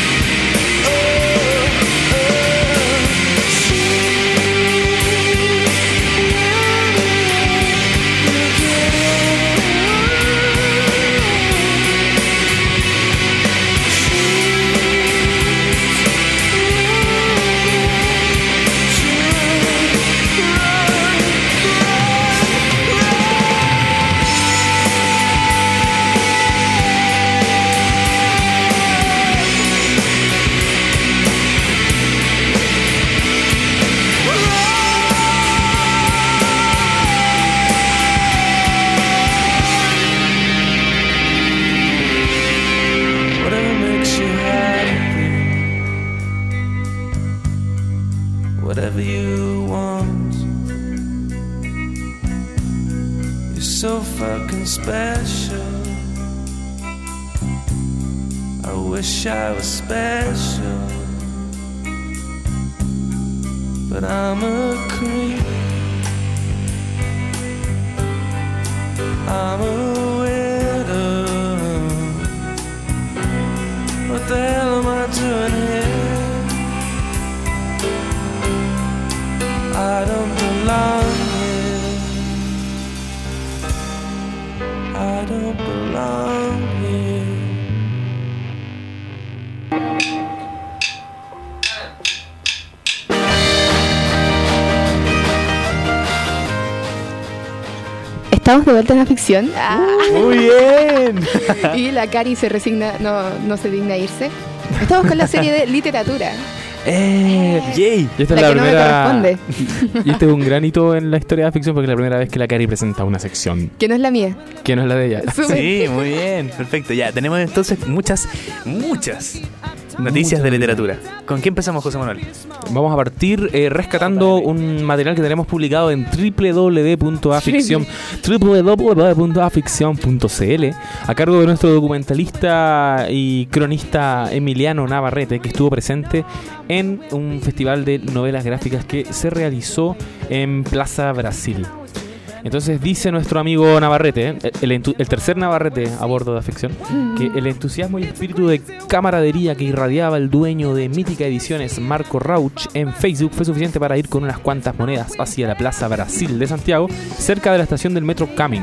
Whatever you want. You're so fucking special. I wish I was special, but I'm a creep. I'm a widow. What the hell am I doing here? I don't belong here. I don't belong here. Estamos de vuelta en la ficción. Muy bien. Y la Cari se resigna, no se digna irse. Estamos con la serie de literatura. Yay. Y esta es La la que no me primera. corresponde. Y este es un gran hito en la historia de la ficción porque es la primera vez que la Cari presenta una sección Que no es la mía. que no es la de ella. Súper. Sí, muy bien, perfecto. Ya, tenemos entonces muchas noticias de literatura. ¿Con qué empezamos, José Manuel? Vamos a partir rescatando un material que tenemos publicado en www.aficción.cl a cargo de nuestro documentalista y cronista Emiliano Navarrete, que estuvo presente en un festival de novelas gráficas que se realizó en Plaza Brasil. Entonces dice nuestro amigo Navarrete, el tercer Navarrete a bordo de Aficción, que el entusiasmo y espíritu de camaradería que irradiaba el dueño de Mítica Ediciones, Marco Rauch, en Facebook fue suficiente para ir con unas cuantas monedas hacia la Plaza Brasil de Santiago, cerca de la estación del metro Camin.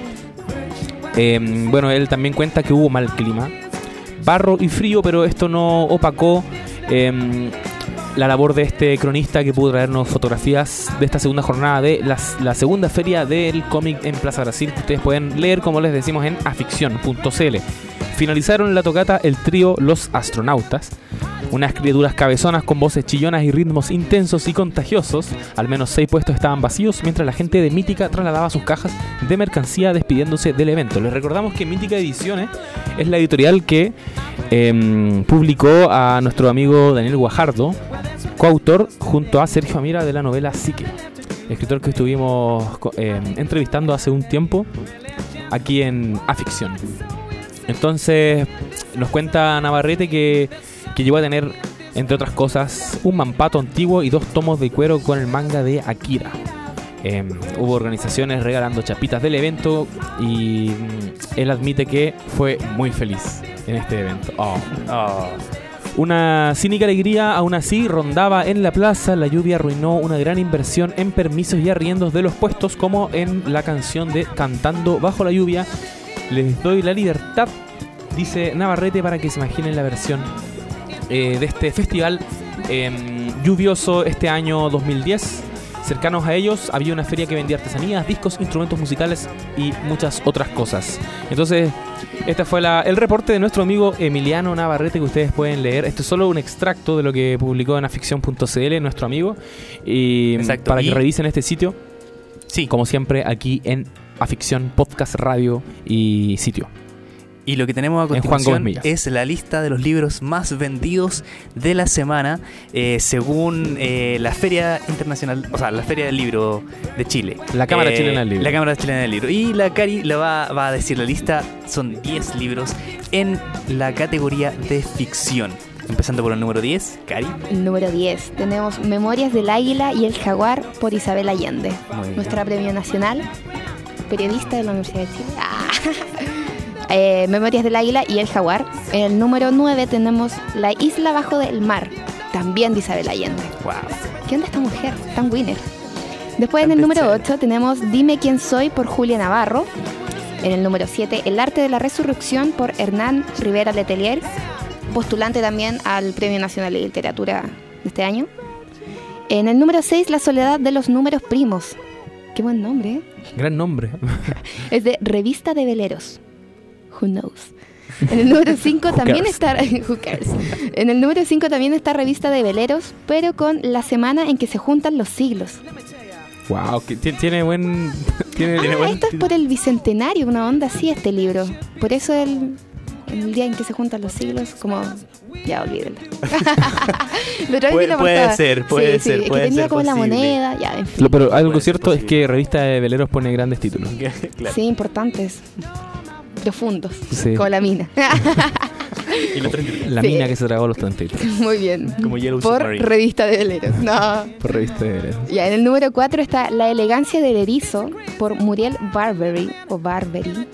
Bueno, él también cuenta que hubo mal clima, barro y frío, pero esto no opacó la labor de este cronista que pudo traernos fotografías de esta segunda jornada de la segunda feria del cómic en Plaza Brasil, que ustedes pueden leer, como les decimos, en aficción.cl. Finalizaron la tocata el trío Los Astronautas, unas criaturas cabezonas con voces chillonas y ritmos intensos y contagiosos. Al menos 6 puestos estaban vacíos mientras la gente de Mítica trasladaba sus cajas de mercancía despidiéndose del evento. Les recordamos que Mítica Ediciones es la editorial que publicó a nuestro amigo Daniel Guajardo, coautor junto a Sergio Amira de la novela Psique, escritor que estuvimos entrevistando hace un tiempo aquí en Aficción. Entonces nos cuenta Navarrete que llegó a tener, entre otras cosas, un mampato antiguo y 2 tomos de cuero con el manga de Akira. Hubo organizaciones regalando chapitas del evento y él admite que fue muy feliz en este evento. Una cínica alegría aún así rondaba en la plaza. La lluvia arruinó una gran inversión en permisos y arriendos de los puestos, como en la canción de Cantando Bajo la Lluvia. Les doy la libertad, dice Navarrete, para que se imaginen la versión de este festival lluvioso este año 2010. Cercanos a ellos había una feria que vendía artesanías, discos, instrumentos musicales y muchas otras cosas. Entonces, este fue el reporte de nuestro amigo Emiliano Navarrete, que ustedes pueden leer. Esto es solo un extracto de lo que publicó en aficción.cl nuestro amigo. Y exacto, para que revisen este sitio, sí, como siempre, aquí en Aficción, podcast, radio y sitio. Y lo que tenemos a En Juan continuación Gómez Millas. es la lista de los libros más vendidos de la semana según la Feria Internacional, o sea, la Feria del Libro de Chile. La Cámara Chilena del Libro. La Cámara Chilena del Libro. Y la Cari va a decir la lista. Son 10 libros en la categoría de ficción. Empezando por el número 10, Cari. Número 10. Tenemos Memorias del Águila y el Jaguar por Isabel Allende. Muy bien. Nuestra premio nacional, periodista de la Universidad de Chile. Memorias del Águila y el Jaguar. En el número 9 tenemos La Isla Bajo del Mar, también de Isabel Allende. Wow. ¿Qué onda esta mujer? Tan winner. Después en Tan el número bestseller. 8 tenemos Dime quién soy por Julia Navarro. En el número 7 El arte de la resurrección por Hernán Rivera Letelier, postulante también al Premio Nacional de Literatura de este año. En el número 6 La soledad de los números primos. Qué buen nombre, ¿eh? Gran nombre. Es de Revista de Veleros. Who knows? En el número 5 también cares? está Who cares? En el número 5 también está Revista de Veleros, pero con La semana en que se juntan los siglos. Wow, que tiene buen. Tiene buen Esto es por el bicentenario, una onda así este libro. Por eso el día en que se juntan los siglos, como ya olvídenlo. Lo otra vez vi la Puede portada. ser, puede Sí, ser, es puede que tenía ser como la posible. moneda, ya, en fin. Pero algo Puede ser cierto es posible. que Revista de Veleros pone grandes títulos. Claro. Sí, importantes, profundos, Sí. como la mina. Y los 33. La Sí. mina que se tragó los 33 Muy bien. Como Yellow Por Submarine. Revista de Veleros. No. por Revista de Veleros. Ya, en el número 4 está La elegancia del erizo por Muriel Barbery o Barberi.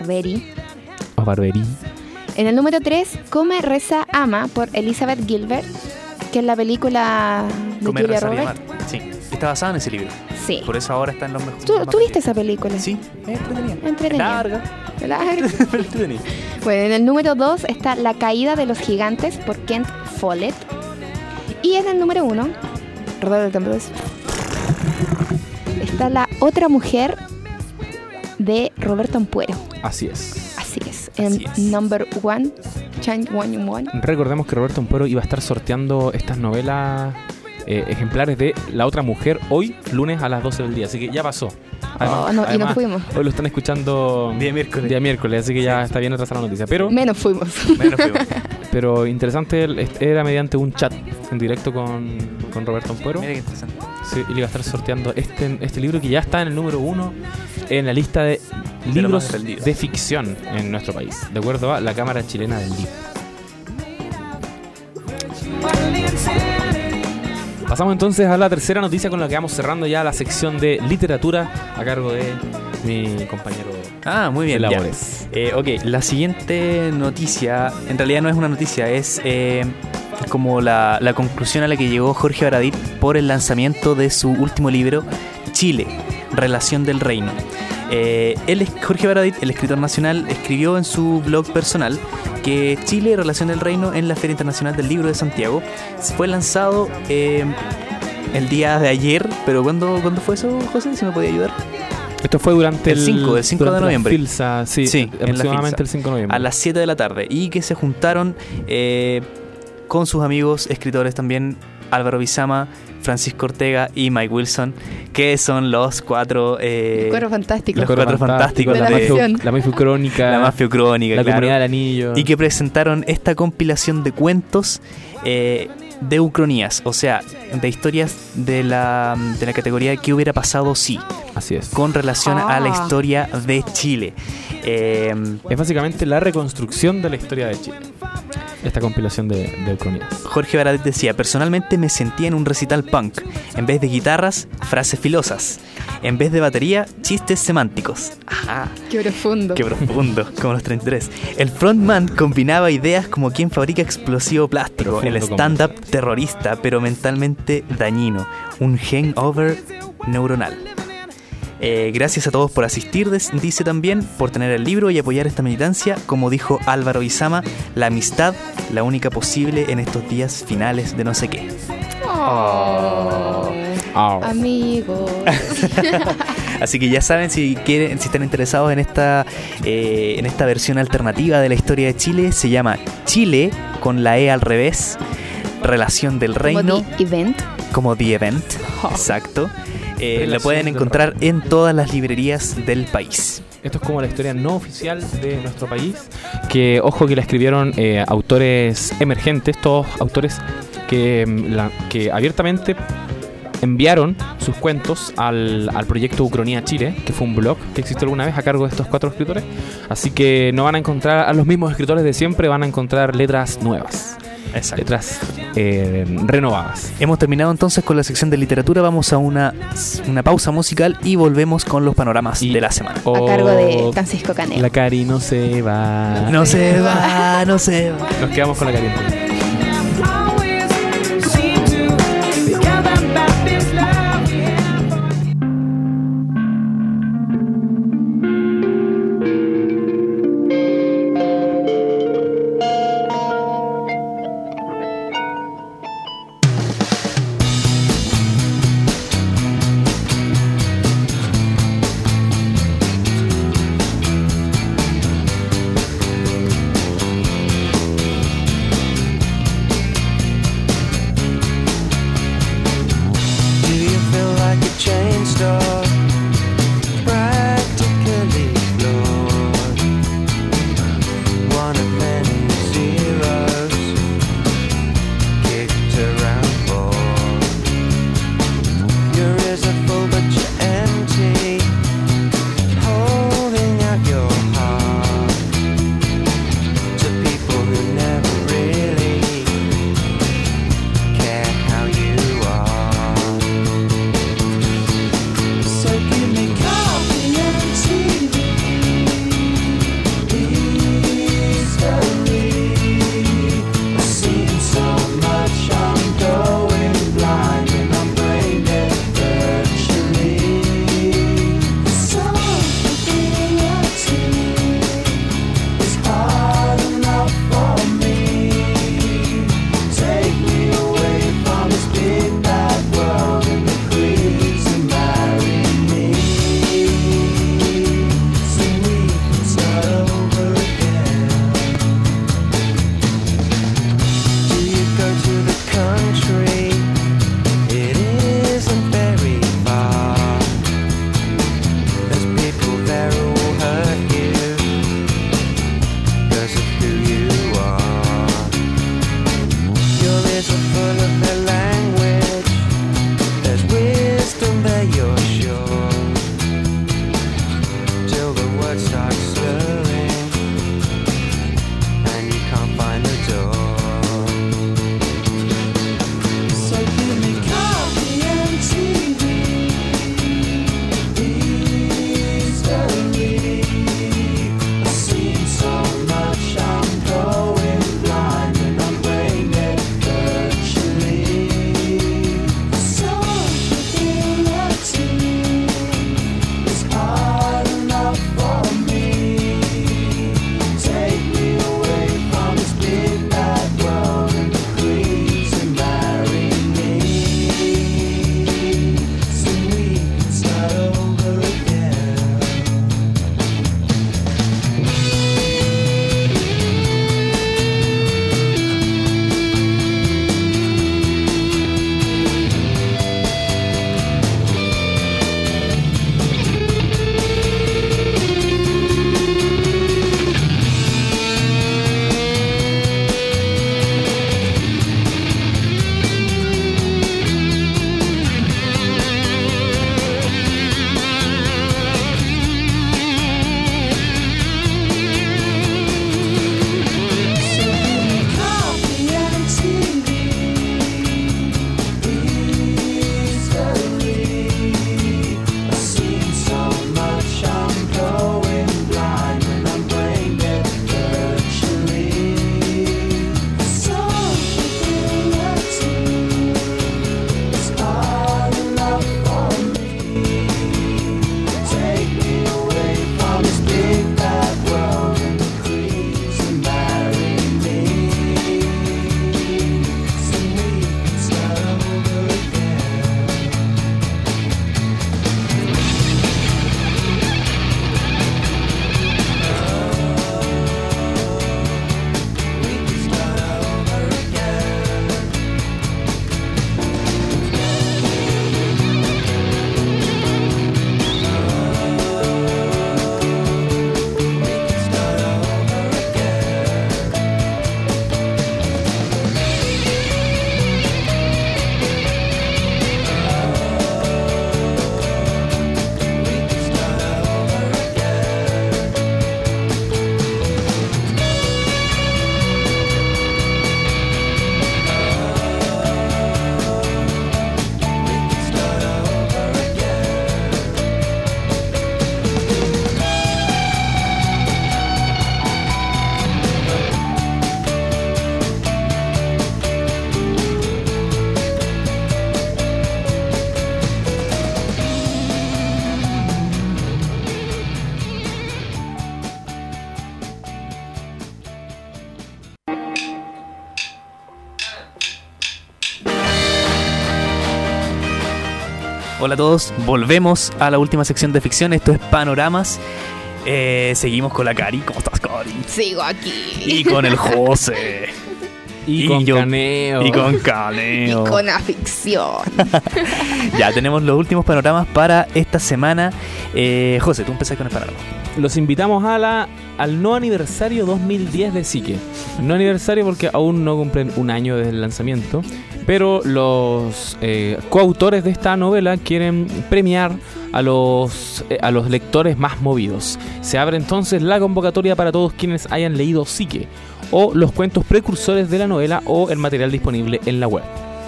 O Barberí. En el número 3, Come, Reza, Ama por Elizabeth Gilbert, que es la película de Comer, Julia rezar y Roberts. amar. Sí, está basado en ese libro. Sí. Por eso ahora está en los mejores. ¿Tú viste esa película? Sí, es entretenida. Entretenida. Larga, Larga. pero entretenida. Bueno, en el número 2 está La caída de los gigantes por Kent Follett. Y en el número 1, Rodolfo de Tambores, está La otra mujer de Roberto Ampuero. Así es. Así es. Así En es. number 1, Change One. Recordemos que Roberto Ampuero iba a estar sorteando estas novelas ejemplares de La otra mujer hoy, lunes a las 12 del día. Así que ya pasó. Oh, no, y nos fuimos. Hoy lo están escuchando Día miércoles. así que ya está bien atrasada la noticia. Pero Menos fuimos. Menos fuimos. Pero interesante, era mediante un chat en directo con Roberto Ampuero. Mira qué interesante. Sí, y le iba a estar sorteando este libro que ya está en el número 1 en la lista de los libros más vendidos. de ficción en nuestro país, de acuerdo a la Cámara Chilena del Libro. Pasamos entonces a la tercera noticia con la que vamos cerrando ya la sección de literatura a cargo de mi compañero Ah, muy bien. de ya. labores. Ok, la siguiente noticia, en realidad no es una noticia, es como la conclusión a la que llegó Jorge Baradit por el lanzamiento de su último libro, Chile, Relación del Reino. Jorge Baradit, el escritor nacional, escribió en su blog personal que Chile, Relación del Reino en la Feria Internacional del Libro de Santiago fue lanzado el día de ayer, pero ¿cuándo fue eso, José? ¿Si me podía ayudar? Esto fue durante El 5 de durante la noviembre. Filsa, sí, Sí, en la aproximadamente Filsa. el 5 de noviembre. A las 7 de la tarde y que se juntaron con sus amigos escritores también, Álvaro Bizama, Francisco Ortega y Mike Wilson, que son los cuatro Cuatro fantásticos. los cuatro fantásticos de la de ficción. la Mafiocrónica, la Mafiocrónica, la claro, Comunidad del Anillo. y que presentaron esta compilación de cuentos de ucronías, o sea, de historias de la categoría ¿Qué hubiera pasado si? Así es. Con relación a la Ah. historia de Chile. Es básicamente la reconstrucción de la historia de Chile. Esta compilación de ucronías. Jorge Baradit decía: personalmente me sentía en un recital punk. En vez de guitarras, frases filosas. En vez de batería, chistes semánticos. Ajá, Qué profundo. qué profundo, como los 33. El frontman combinaba ideas como quien fabrica explosivo plástico, Profundo el como stand-up terrorista, pero mentalmente dañino. Un hangover neuronal. Gracias a todos por asistir, dice también, por tener el libro y apoyar esta militancia. Como dijo Álvaro Bizama, la amistad, la única posible en estos días finales de no sé qué. Oh. Amigos. Así que ya saben, si están interesados en esta versión alternativa de la historia de Chile, se llama Chile con la E al revés, Relación del Reino, Como The Event. como The Event, Oh. exacto. La pueden encontrar en todas las librerías del país. Esto es como la historia no oficial de nuestro país, que ojo que la escribieron autores emergentes, todos autores que abiertamente enviaron sus cuentos al proyecto Ucronía Chile, que fue un blog que existió alguna vez a cargo de estos 4 escritores. Así que no van a encontrar a los mismos escritores de siempre, van a encontrar letras nuevas. Exacto. Letras renovadas. Hemos terminado entonces con la sección de literatura. Vamos a una pausa musical y volvemos con los panoramas de la semana. A cargo de Francisco Canela. La Cari no se va. No se va, no se va. Nos quedamos con la Cari. Hola a todos, volvemos a la última sección de ficción. Esto es Panoramas. Seguimos con la Cari. ¿Cómo estás, Cari? Sigo aquí. Y con el José. Y con yo- Caneo. Y con Y Caneo. con aficción. Ya tenemos los últimos panoramas para esta semana. José, tú empezás con el panorama. Los invitamos al no aniversario 2010 de Psique. No aniversario porque aún no cumplen un año desde el lanzamiento, pero los coautores de esta novela quieren premiar a los lectores más movidos. Se abre entonces la convocatoria para todos quienes hayan leído Psique, o los cuentos precursores de la novela, o el material disponible en la web.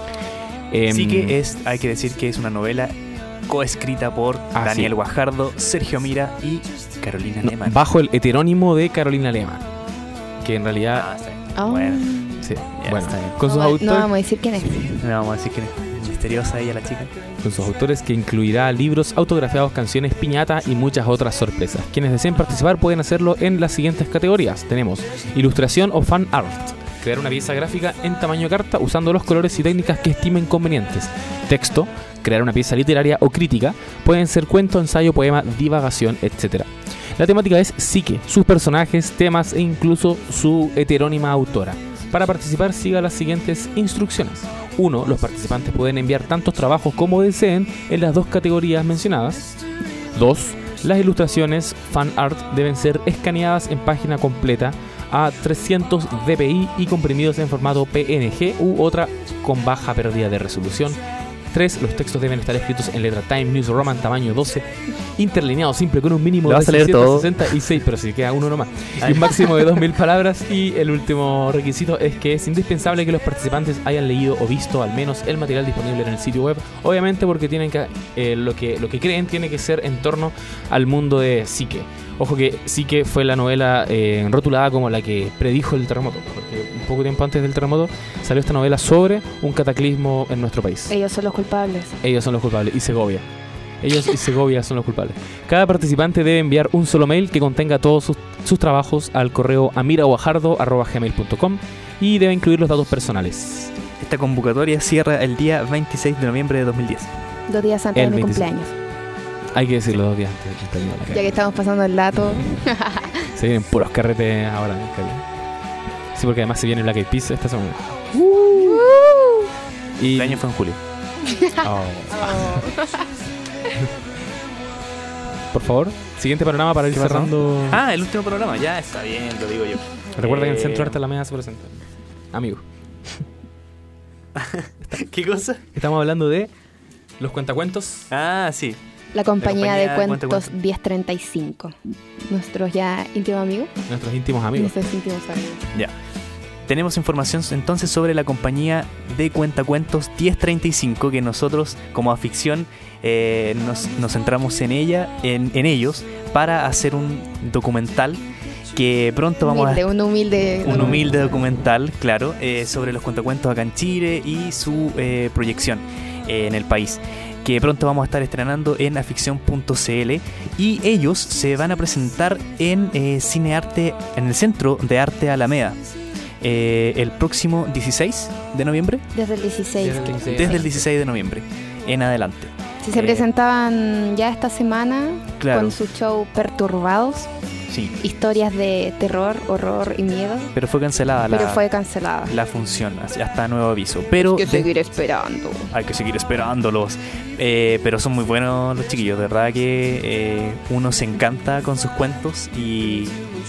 Sí que hay que decir que es una novela coescrita por Ah, Daniel sí. Guajardo, Sergio Mira y Carolina no, Lehmann. bajo el heterónimo de Carolina Lehmann, que en realidad Ah, está bien. Oh. Bueno, sí, ya bueno, está bien. con sus No autores, vamos a decir quién es. No vamos a decir que es misteriosa ella la chica. con sus autores, que incluirá libros autografiados, canciones, piñata y muchas otras sorpresas. Quienes deseen participar pueden hacerlo en las siguientes categorías. Tenemos ilustración o fan art, crear una pieza gráfica en tamaño carta usando los colores y técnicas que estimen convenientes. Texto, crear una pieza literaria o crítica, pueden ser cuento, ensayo, poema, divagación, etc. La temática es psique, sus personajes, temas e incluso su heterónima autora. Para participar siga las siguientes instrucciones. 1. Los participantes pueden enviar tantos trabajos como deseen en las dos categorías mencionadas. 2. Las ilustraciones fan art deben ser escaneadas en página completa a 300 dpi y comprimidos en formato PNG u otra con baja pérdida de resolución. 3. Los textos deben estar escritos en letra Time News Roman tamaño 12, interlineado simple con un mínimo ¿Lo de vas a leer todo? 666, pero si queda uno nomás, y un máximo de 2000 palabras. Y el último requisito es que es indispensable que los participantes hayan leído o visto al menos el material disponible en el sitio web, obviamente porque tienen que lo que creen tiene que ser en torno al mundo de Psique. Ojo que Psique fue la novela rotulada como la que predijo el terremoto, porque un poco tiempo antes del terremoto salió esta novela sobre un cataclismo en nuestro país. Ellos son los culpables. Ellos son los culpables, y Segovia. Ellos y Segovia son los culpables. Cada participante debe enviar un solo mail que contenga todos sus trabajos al correo amiraguajardo@gmail.com y debe incluir los datos personales. Esta convocatoria cierra el día 26 de noviembre de 2010. 2 días antes El de mi 26. cumpleaños. Hay que decirlo 2 días antes del cumpleaños de la Ya Cari. que estamos pasando el dato. Se vienen puros carretes ahora, Cari. Sí, porque además se viene Black Eyed Peas esta semana. Y El año fue en julio. Oh. Por favor, siguiente panorama para ir ¿Qué pasó? cerrando. Ah, el último programa. Ya está bien, lo digo yo. Recuerda que en el Centro de Arte Alameda se presenta. Amigo, ¿Qué cosa? estamos hablando de los cuentacuentos. Ah, sí. La compañía de Cuenta cuentos Cuentos. 1035. Nuestros ya íntimos amigos. Nuestros íntimos amigos. Nuestros íntimos amigos. Ya. Tenemos información entonces sobre la compañía de cuentacuentos 1035, que nosotros como aficción nos centramos en ella, en ellos, para hacer un documental que pronto vamos a... Un humilde documental, claro, sobre los cuentacuentos acá en Chile y su proyección en el país, que pronto vamos a estar estrenando en aficción.cl, y ellos se van a presentar en Cinearte, en el Centro de Arte Alameda, el próximo 16 de noviembre, Desde el 16. desde el 16 de noviembre en adelante. Si se presentaban ya esta semana Claro. con su show Perturbados, Sí, historias de terror, horror y miedo, pero fue cancelada pero fue cancelada. la función, hasta nuevo aviso. Pero Hay que seguir esperando. hay que seguir esperándolos. Pero son muy buenos los chiquillos, de verdad que uno se encanta con sus cuentos y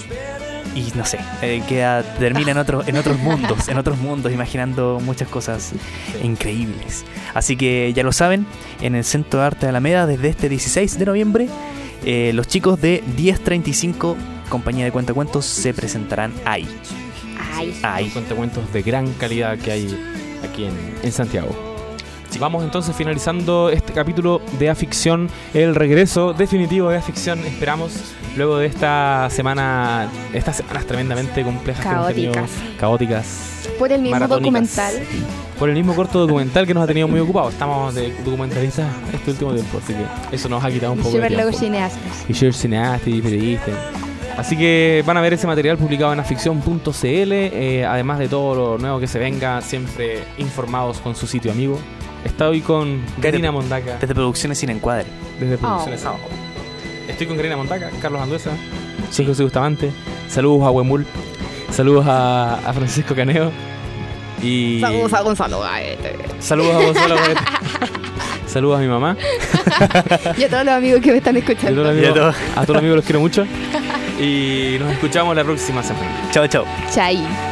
no sé, termina en otros mundos, imaginando muchas cosas increíbles. Así que ya lo saben, en el Centro de Arte de Alameda, desde este 16 de noviembre, los chicos de 1035, compañía de cuentacuentos, se presentarán Ay, ahí. Cuentacuentos de gran calidad que hay aquí en Santiago. Vamos entonces finalizando este capítulo de Aficción, el regreso definitivo de Aficción. Esperamos luego de estas semanas tremendamente complejas que hemos tenido, caóticas, por el mismo maratónicas, documental. por el mismo corto documental que nos ha tenido muy ocupados. Estamos de documentalistas este último tiempo, así que eso nos ha quitado un poco de Super luego tiempo. cineastas. Y ser cineasta y periodista. Así que van a ver ese material publicado en aficción.cl, además de todo lo nuevo que se venga, siempre informados con su sitio amigo. Estoy con Karina Desde- Mondaca, Desde Producciones Sin Encuadre. desde Producciones Sábado. Estoy con Karina Mondaca, Carlos Anduesa, soy José Bustamante. Saludos a Huemul, saludos a Francisco Caneo. Y Saludos a Gonzalo Gaete. saludos a Gonzalo Gaete. Saludos a mi mamá. Y a todos los amigos que me están Y a todos escuchando. los amigos, Y a todos. a todos los amigos los quiero mucho. Y nos escuchamos la próxima semana. Chao, chao. Chai.